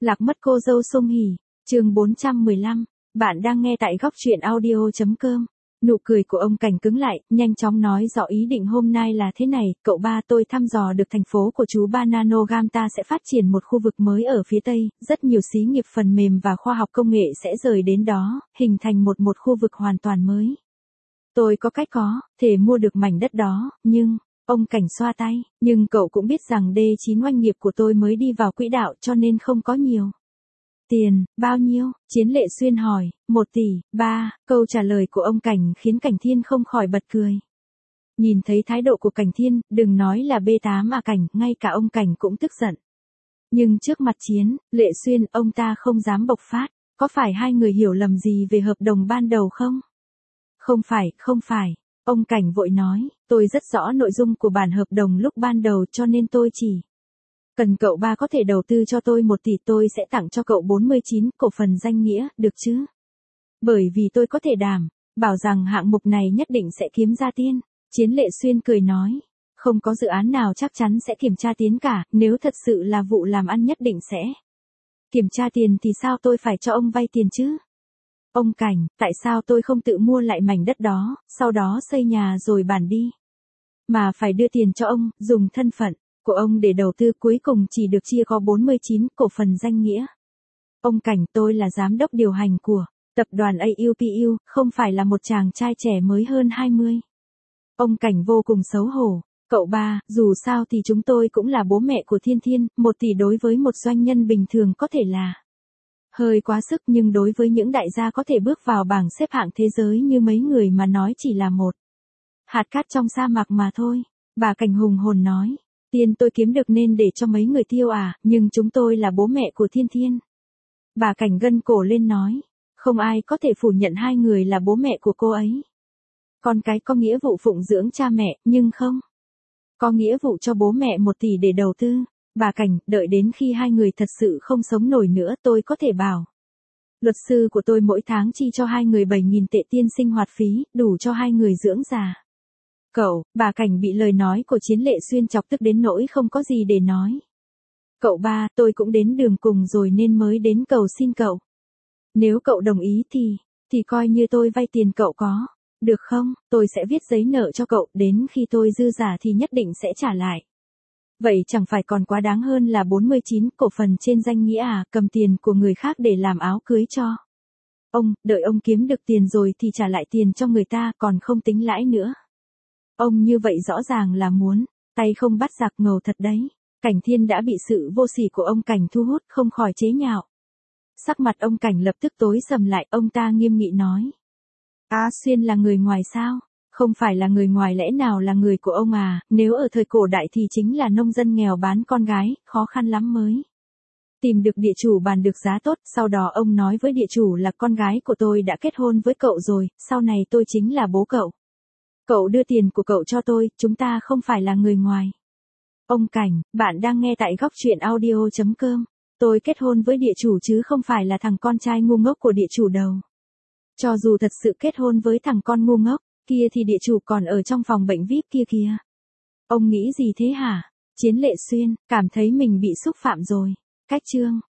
Lạc mất cô dâu Song Hỷ, chương 415, bạn đang nghe tại góc truyện audio.com. Nụ cười của ông Cảnh cứng lại, nhanh chóng nói rõ ý định hôm nay là thế này, cậu ba tôi thăm dò được thành phố của chú Bananogram ta sẽ phát triển một khu vực mới ở phía Tây, rất nhiều xí nghiệp phần mềm và khoa học công nghệ sẽ rời đến đó, hình thành một khu vực hoàn toàn mới. Tôi có cách thể mua được mảnh đất đó, nhưng, ông Cảnh xoa tay, nhưng cậu cũng biết rằng D9 doanh nghiệp của tôi mới đi vào quỹ đạo cho nên không có nhiều. Tiền, bao nhiêu? Chiến Lệ Xuyên hỏi, 1 tỷ, 3, câu trả lời của ông Cảnh khiến Cảnh Thiên không khỏi bật cười. Nhìn thấy thái độ của Cảnh Thiên, đừng nói là B8 à Cảnh, ngay cả ông Cảnh cũng tức giận. Nhưng trước mặt Chiến, Lệ Xuyên, ông ta không dám bộc phát, có phải hai người hiểu lầm gì về hợp đồng ban đầu không? Không phải, ông Cảnh vội nói, tôi rất rõ nội dung của bản hợp đồng lúc ban đầu cho nên tôi chỉ cần cậu ba có thể đầu tư cho tôi 1 tỷ tôi sẽ tặng cho cậu 49 cổ phần danh nghĩa, được chứ? Bởi vì tôi có thể bảo rằng hạng mục này nhất định sẽ kiếm ra tiền. Chiến Lệ Xuyên cười nói, không có dự án nào chắc chắn sẽ kiểm tra tiền cả, nếu thật sự là vụ làm ăn nhất định sẽ kiểm tra tiền thì sao tôi phải cho ông vay tiền chứ? Ông Cảnh, tại sao tôi không tự mua lại mảnh đất đó, sau đó xây nhà rồi bán đi? Mà phải đưa tiền cho ông, dùng thân phận của ông để đầu tư cuối cùng chỉ được chia có 49 cổ phần danh nghĩa. Ông Cảnh, tôi là giám đốc điều hành của tập đoàn AUPU, không phải là một chàng trai trẻ mới hơn 20. Ông Cảnh vô cùng xấu hổ. Cậu ba, dù sao thì chúng tôi cũng là bố mẹ của Thiên Thiên, 1 tỷ đối với một doanh nhân bình thường có thể là hơi quá sức nhưng đối với những đại gia có thể bước vào bảng xếp hạng thế giới như mấy người mà nói chỉ là một hạt cát trong sa mạc mà thôi. Bà Cảnh hùng hồn nói, tiền tôi kiếm được nên để cho mấy người tiêu à, nhưng chúng tôi là bố mẹ của Thiên Thiên. Bà Cảnh gân cổ lên nói, không ai có thể phủ nhận hai người là bố mẹ của cô ấy. Con cái có nghĩa vụ phụng dưỡng cha mẹ, nhưng không có nghĩa vụ cho bố mẹ 1 tỷ để đầu tư. Bà Cảnh, đợi đến khi hai người thật sự không sống nổi nữa tôi có thể bảo luật sư của tôi mỗi tháng chi cho hai người 7.000 tệ tiền sinh hoạt phí, đủ cho hai người dưỡng già. Cậu, bà Cảnh bị lời nói của Chiến Lệ Xuyên chọc tức đến nỗi không có gì để nói. Cậu ba, tôi cũng đến đường cùng rồi nên mới đến cầu xin cậu. Nếu cậu đồng ý thì coi như tôi vay tiền cậu có. Được không, tôi sẽ viết giấy nợ cho cậu, đến khi tôi dư giả thì nhất định sẽ trả lại. Vậy chẳng phải còn quá đáng hơn là 49 cổ phần trên danh nghĩa à, cầm tiền của người khác để làm áo cưới cho ông, đợi ông kiếm được tiền rồi thì trả lại tiền cho người ta còn không tính lãi nữa. Ông như vậy rõ ràng là muốn tay không bắt giặc, ngầu thật đấy. Cảnh Thiên đã bị sự vô sỉ của ông Cảnh thu hút, không khỏi chế nhạo. Sắc mặt ông Cảnh lập tức tối sầm lại, ông ta nghiêm nghị nói. Xuyên là người ngoài sao? Không phải là người ngoài, lẽ nào là người của ông à? Nếu ở thời cổ đại thì chính là nông dân nghèo bán con gái, khó khăn lắm mới tìm được địa chủ bàn được giá tốt, sau đó ông nói với địa chủ là con gái của tôi đã kết hôn với cậu rồi, sau này tôi chính là bố cậu. Cậu đưa tiền của cậu cho tôi, chúng ta không phải là người ngoài. Ông Cảnh, bạn đang nghe tại góc truyện audio.com. Tôi kết hôn với địa chủ chứ không phải là thằng con trai ngu ngốc của địa chủ đâu. Cho dù thật sự kết hôn với thằng con ngu ngốc kia thì địa chủ còn ở trong phòng bệnh VIP kia kìa. Ông nghĩ gì thế hả? Chiến Lệ Xuyên, cảm thấy mình bị xúc phạm rồi. Cách chương